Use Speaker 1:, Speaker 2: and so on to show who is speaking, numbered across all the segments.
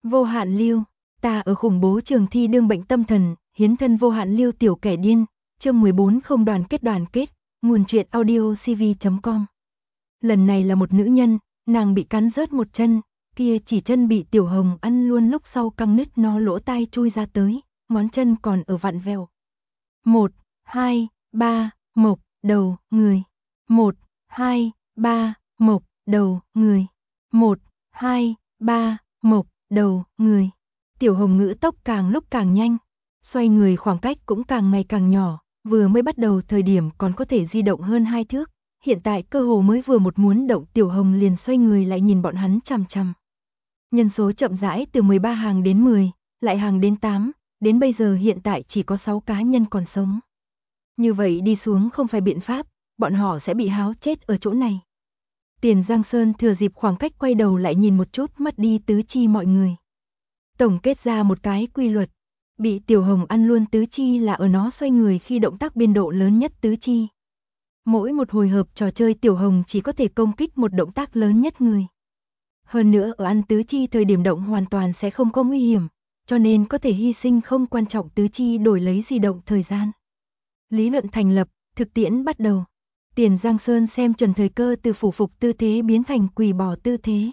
Speaker 1: Vô hạn lưu, ta ở khủng bố trường thi đương bệnh tâm thần, hiến thân vô hạn lưu tiểu kẻ điên, chương 14 không đoàn kết, nguồn truyện audio cv.com. Lần này là một nữ nhân, nàng bị cắn rớt một chân, kia chỉ chân bị Tiểu Hồng ăn luôn lúc sau căng nứt nó lỗ tai chui ra tới, ngón chân còn ở vặn vẹo. 1, 2, 3, mộc, đầu, người. 1, 2, 3, mộc, đầu, người. 1, 2, 3, mộc, đầu, người. Tiểu Hồng ngữ tốc càng lúc càng nhanh, xoay người khoảng cách cũng càng ngày càng nhỏ, vừa mới bắt đầu thời điểm còn có thể di động hơn 2 thước, hiện tại cơ hồ mới vừa một muốn động Tiểu Hồng liền xoay người lại nhìn bọn hắn chằm chằm. Nhân số chậm rãi từ 13 hàng đến 10, lại hàng đến 8, đến bây giờ hiện tại chỉ có 6 cá nhân còn sống. Như vậy đi xuống không phải biện pháp, bọn họ sẽ bị háo chết ở chỗ này. Tiền Giang Sơn thừa dịp khoảng cách quay đầu lại nhìn một chút mất đi tứ chi mọi người. Tổng kết ra một cái quy luật, bị Tiểu Hồng ăn luôn tứ chi là ở nó xoay người khi động tác biên độ lớn nhất tứ chi. Mỗi một hồi hợp trò chơi Tiểu Hồng chỉ có thể công kích một động tác lớn nhất người. Hơn nữa ở ăn tứ chi thời điểm động hoàn toàn sẽ không có nguy hiểm, cho nên có thể hy sinh không quan trọng tứ chi đổi lấy di động thời gian. Lý luận thành lập, thực tiễn bắt đầu. Tiền Giang Sơn xem chuẩn thời cơ từ phủ phục tư thế biến thành quỳ bò tư thế.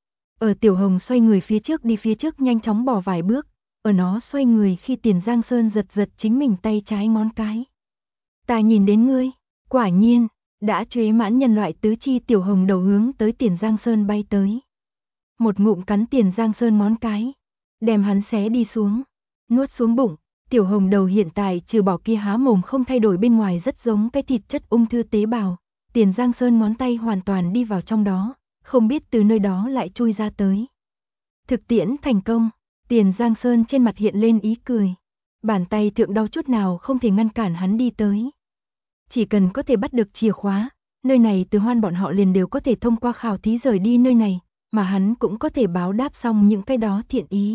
Speaker 1: Ở Tiểu Hồng xoay người phía trước đi phía trước nhanh chóng bỏ vài bước, ở nó xoay người khi Tiền Giang Sơn giật giật chính mình tay trái ngón cái. Ta nhìn đến ngươi, quả nhiên, đã chế mãn nhân loại tứ chi Tiểu Hồng đầu hướng tới Tiền Giang Sơn bay tới. Một ngụm cắn Tiền Giang Sơn ngón cái, đem hắn xé đi xuống, nuốt xuống bụng. Tiểu Hồng đầu hiện tại trừ bỏ kia há mồm không thay đổi bên ngoài rất giống cái thịt chất ung thư tế bào, Tiền Giang Sơn ngón tay hoàn toàn đi vào trong đó, không biết từ nơi đó lại chui ra tới. Thực tiễn thành công, Tiền Giang Sơn trên mặt hiện lên ý cười, bàn tay thượng đau chút nào không thể ngăn cản hắn đi tới. Chỉ cần có thể bắt được chìa khóa, nơi này Từ Hoan bọn họ liền đều có thể thông qua khảo thí rời đi nơi này, mà hắn cũng có thể báo đáp xong những cái đó thiện ý.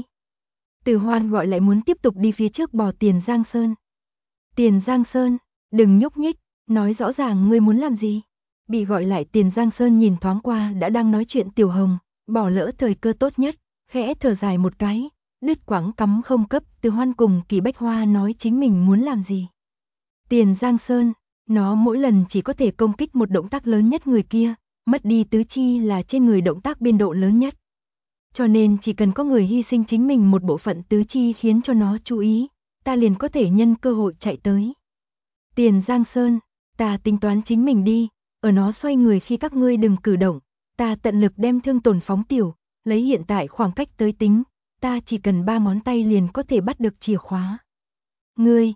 Speaker 1: Từ Hoan gọi lại muốn tiếp tục đi phía trước bò Tiền Giang Sơn. Tiền Giang Sơn, đừng nhúc nhích, nói rõ ràng ngươi muốn làm gì. Bị gọi lại Tiền Giang Sơn nhìn thoáng qua đã đang nói chuyện Tiểu Hồng, bỏ lỡ thời cơ tốt nhất, khẽ thở dài một cái, đứt quãng cắm không cấp. Từ Hoan cùng Kỳ Bách Hoa nói chính mình muốn làm gì. Tiền Giang Sơn, nó mỗi lần chỉ có thể công kích một động tác lớn nhất người kia, mất đi tứ chi là trên người động tác biên độ lớn nhất. Cho nên chỉ cần có người hy sinh chính mình một bộ phận tứ chi khiến cho nó chú ý, ta liền có thể nhân cơ hội chạy tới. Tiền Giang Sơn, ta tính toán chính mình đi, ở nó xoay người khi các ngươi đừng cử động, ta tận lực đem thương tổn phóng tiểu, lấy hiện tại khoảng cách tới tính, ta chỉ cần 3 ngón tay liền có thể bắt được chìa khóa. Ngươi,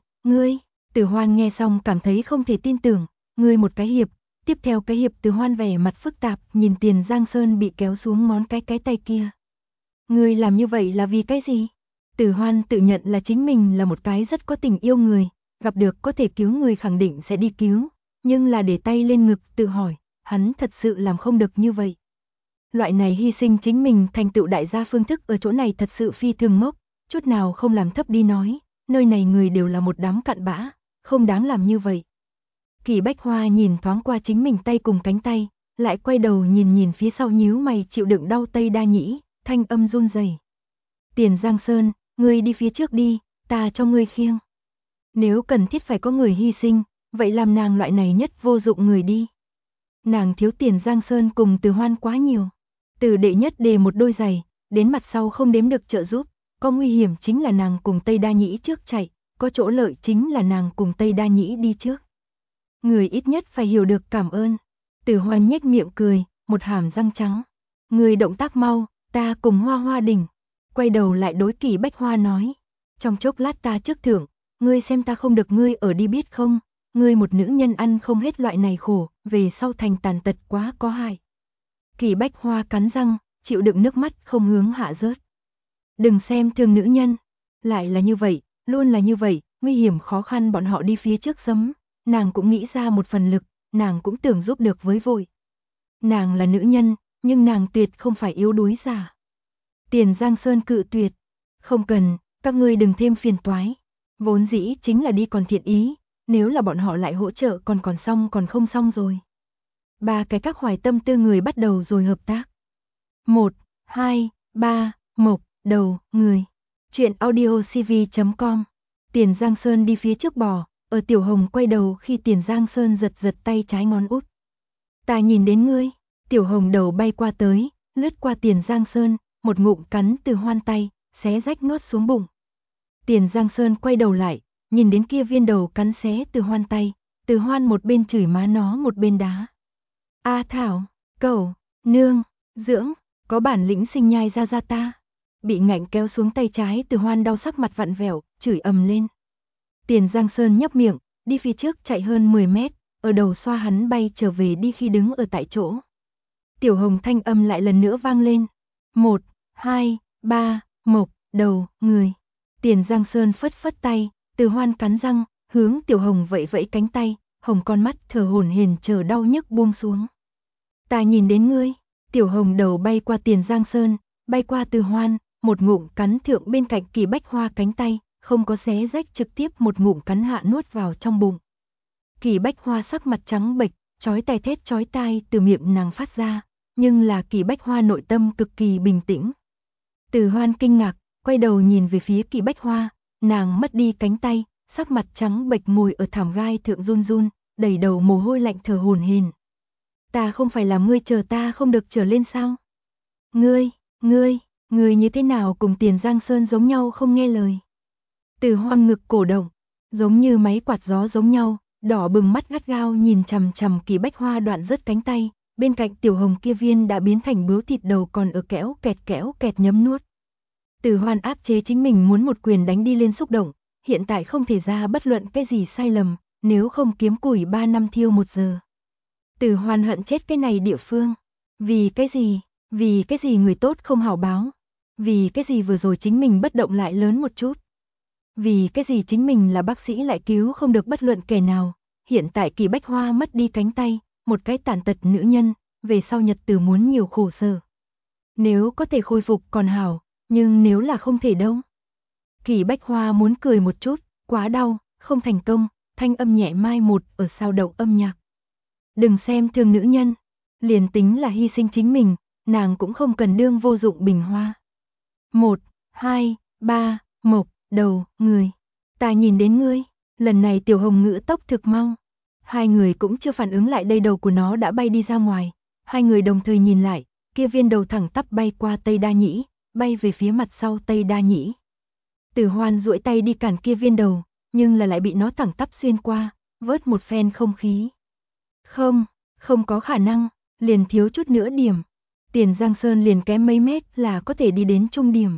Speaker 1: Từ Hoan nghe xong cảm thấy không thể tin tưởng, ngươi một cái hiệp, tiếp theo cái hiệp Từ Hoan vẻ mặt phức tạp nhìn Tiền Giang Sơn bị kéo xuống ngón cái tay kia. Ngươi làm như vậy là vì cái gì? Từ Hoan tự nhận là chính mình là một cái rất có tình yêu người, gặp được có thể cứu người khẳng định sẽ đi cứu, nhưng là để tay lên ngực tự hỏi, hắn thật sự làm không được như vậy. Loại này hy sinh chính mình thành tựu đại gia phương thức ở chỗ này thật sự phi thường ngốc, chút nào không làm thấp đi nói, nơi này người đều là một đám cặn bã, không đáng làm như vậy. Kỳ Bách Hoa nhìn thoáng qua chính mình tay cùng cánh tay, lại quay đầu nhìn phía sau nhíu mày chịu đựng đau Tây Đa Nhĩ, thanh âm run rẩy. Tiền Giang Sơn, ngươi đi phía trước đi, ta cho ngươi khiêng. Nếu cần thiết phải có người hy sinh, vậy làm nàng loại này nhất vô dụng người đi. Nàng thiếu Tiền Giang Sơn cùng Từ Hoan quá nhiều. Từ đệ nhất đề một đôi giày, đến mặt sau không đếm được trợ giúp, có nguy hiểm chính là nàng cùng Tây Đa Nhĩ trước chạy, có chỗ lợi chính là nàng cùng Tây Đa Nhĩ đi trước. Người ít nhất phải hiểu được cảm ơn. Từ Hoan nhếch miệng cười, một hàm răng trắng. Người động tác mau, ta cùng Hoa Hoa đỉnh. Quay đầu lại đối Kỳ Bách Hoa nói. Trong chốc lát ta trước thưởng, ngươi xem ta không được ngươi ở đi biết không. Ngươi một nữ nhân ăn không hết loại này khổ, về sau thành tàn tật quá có hại. Kỳ Bách Hoa cắn răng, chịu đựng nước mắt không hướng hạ rớt. Đừng xem thường nữ nhân. Lại là như vậy, luôn là như vậy, nguy hiểm khó khăn bọn họ đi phía trước sấm. Nàng cũng nghĩ ra một phần lực, nàng cũng tưởng giúp được với vội. Nàng là nữ nhân, nhưng nàng tuyệt không phải yếu đuối giả. Tiền Giang Sơn cự tuyệt. Không cần, các ngươi đừng thêm phiền toái. Vốn dĩ chính là đi còn thiện ý, nếu là bọn họ lại hỗ trợ còn xong còn không xong rồi. 3 cái các hoài tâm tư người bắt đầu rồi hợp tác. 1, 2, 3, mộc, đầu, người. Chuyện audio cv.com. Tiền Giang Sơn đi phía trước bò, ở Tiểu Hồng quay đầu khi Tiền Giang Sơn giật giật tay trái ngón út. Ta nhìn đến ngươi. Tiểu Hồng đầu bay qua tới, lướt qua Tiền Giang Sơn, một ngụm cắn Từ Hoan tay, xé rách nuốt xuống bụng. Tiền Giang Sơn quay đầu lại, nhìn đến kia viên đầu cắn xé Từ Hoan tay, Từ Hoan một bên chửi má nó một bên đá. A Thảo, cẩu, nương, dưỡng, có bản lĩnh sinh nhai ra ta. Bị ngạnh kéo xuống tay trái Từ Hoan đau sắc mặt vặn vẹo, chửi ầm lên. Tiền Giang Sơn nhấp miệng, đi phía trước chạy hơn 10 mét, ở đầu xoa hắn bay trở về đi khi đứng ở tại chỗ. Tiểu Hồng thanh âm lại lần nữa vang lên. 1, 2, 3, mộc, đầu, người. Tiền Giang Sơn phất phất tay, Từ Hoan cắn răng, hướng Tiểu Hồng vẫy vẫy cánh tay, hồng con mắt thở hổn hển chờ đau nhức buông xuống. Ta nhìn đến ngươi. Tiểu Hồng đầu bay qua Tiền Giang Sơn, bay qua Từ Hoan, một ngụm cắn thượng bên cạnh Kỳ Bách Hoa cánh tay, không có xé rách, trực tiếp một ngụm cắn hạ nuốt vào trong bụng. Kỳ Bách Hoa sắc mặt trắng bệch, chói tai thét chói tai từ miệng nàng phát ra, nhưng là Kỳ Bách Hoa nội tâm cực kỳ bình tĩnh. Từ Hoan kinh ngạc, quay đầu nhìn về phía Kỳ Bách Hoa, nàng mất đi cánh tay, sắc mặt trắng bệch ngồi ở thảm gai thượng run run, đầy đầu mồ hôi lạnh thở hổn hển. Ta không phải làm ngươi chờ ta không được trở lên sao? Ngươi như thế nào cùng Tiền Giang Sơn giống nhau không nghe lời? Từ Hoan ngực cổ động, giống như máy quạt gió giống nhau, đỏ bừng mắt gắt gao nhìn chằm chằm Kỳ Bách Hoa đoạn rớt cánh tay, bên cạnh Tiểu Hồng kia viên đã biến thành bướu thịt đầu còn ở kéo kẹt nhấm nuốt. Từ Hoan áp chế chính mình muốn một quyền đánh đi lên xúc động, hiện tại không thể ra bất luận cái gì sai lầm, nếu không kiếm củi 3 năm thiêu 1 giờ. Từ Hoan hận chết cái này địa phương. Vì cái gì người tốt không hảo báo? Vì cái gì vừa rồi chính mình bất động lại lớn một chút? Vì cái gì chính mình là bác sĩ lại cứu không được bất luận kẻ nào? Hiện tại Kỳ Bách Hoa mất đi cánh tay, một cái tàn tật nữ nhân, về sau nhật tử muốn nhiều khổ sở. Nếu có thể khôi phục còn hảo, nhưng nếu là không thể đâu. Kỳ Bách Hoa muốn cười một chút, quá đau, không thành công, thanh âm nhẹ mai một ở sao động âm nhạc. Đừng xem thường nữ nhân, liền tính là hy sinh chính mình, nàng cũng không cần đương vô dụng bình hoa. 1, 2, 3, mộc, đầu, người. Ta nhìn đến ngươi. Lần này Tiểu Hồng ngữ tốc thực mau. Hai người cũng chưa phản ứng lại đây, đầu của nó đã bay đi ra ngoài. Hai người đồng thời nhìn lại, kia viên đầu thẳng tắp bay qua Tây Đa Nhĩ, bay về phía mặt sau Tây Đa Nhĩ. Từ Hoan duỗi tay đi cản kia viên đầu, nhưng là lại bị nó thẳng tắp xuyên qua, vớt một phen không khí. Không có khả năng, liền thiếu chút nữa điểm. Tiền Giang Sơn liền kém mấy mét là có thể đi đến trung điểm.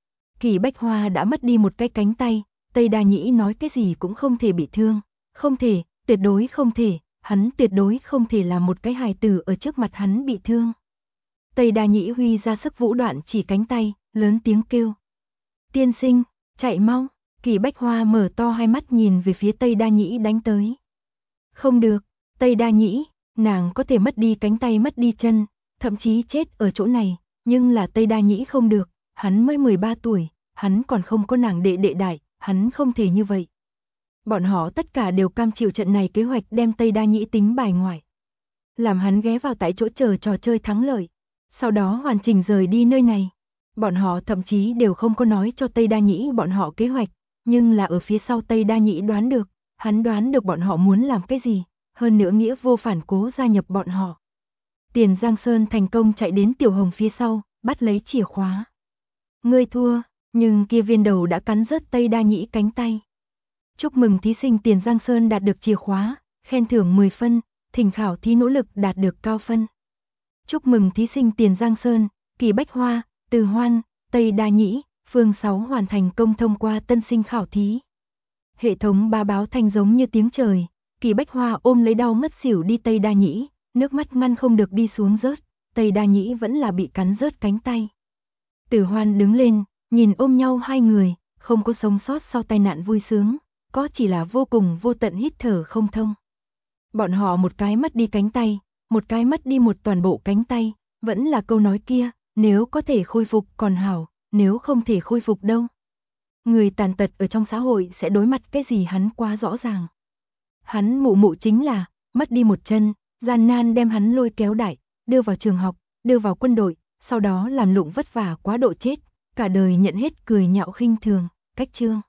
Speaker 1: Kỳ Bách Hoa đã mất đi một cái cánh tay, Tây Đa Nhĩ nói cái gì cũng không thể bị thương. Không thể, tuyệt đối không thể, hắn tuyệt đối không thể làm một cái hài tử ở trước mặt hắn bị thương. Tây Đa Nhĩ huy ra sức vũ đoạn chỉ cánh tay, lớn tiếng kêu. Tiên sinh, chạy mau. Kỳ Bách Hoa mở to hai mắt nhìn về phía Tây Đa Nhĩ đánh tới. Không được, Tây Đa Nhĩ, nàng có thể mất đi cánh tay mất đi chân, thậm chí chết ở chỗ này, nhưng là Tây Đa Nhĩ không được, hắn mới 13 tuổi, hắn còn không có nàng đệ đại, hắn không thể như vậy. Bọn họ tất cả đều cam chịu trận này kế hoạch đem Tây Đa Nhĩ tính bài ngoại. Làm hắn ghé vào tại chỗ chờ trò chơi thắng lợi, sau đó hoàn chỉnh rời đi nơi này. Bọn họ thậm chí đều không có nói cho Tây Đa Nhĩ bọn họ kế hoạch, nhưng là ở phía sau Tây Đa Nhĩ đoán được, hắn đoán được bọn họ muốn làm cái gì, hơn nữa nghĩa vô phản cố gia nhập bọn họ. Tiền Giang Sơn thành công chạy đến Tiểu Hồng phía sau, bắt lấy chìa khóa. Ngươi thua, nhưng kia viên đầu đã cắn rớt Tây Đa Nhĩ cánh tay. Chúc mừng thí sinh Tiền Giang Sơn đạt được chìa khóa, khen thưởng 10 phân, thỉnh khảo thí nỗ lực đạt được cao phân. Chúc mừng thí sinh Tiền Giang Sơn, Kỳ Bách Hoa, Từ Hoan, Tây Đa Nhĩ, Phương 6 hoàn thành công thông qua tân sinh khảo thí. Hệ thống ba báo thanh giống như tiếng trời, Kỳ Bách Hoa ôm lấy đau ngất xỉu đi Tây Đa Nhĩ, nước mắt ngăn không được đi xuống rớt, Tây Đa Nhĩ vẫn là bị cắn rớt cánh tay. Từ Hoan đứng lên, nhìn ôm nhau hai người, không có sống sót sau tai nạn vui sướng, có chỉ là vô cùng vô tận hít thở không thông. Bọn họ một cái mất đi cánh tay, một cái mất đi một toàn bộ cánh tay, vẫn là câu nói kia, nếu có thể khôi phục còn hảo, nếu không thể khôi phục đâu. Người tàn tật ở trong xã hội sẽ đối mặt cái gì hắn quá rõ ràng. Hắn mụ chính là, mất đi một chân, gian nan đem hắn lôi kéo đại, đưa vào trường học, đưa vào quân đội, sau đó làm lụng vất vả quá độ chết, cả đời nhận hết cười nhạo khinh thường, cách chương.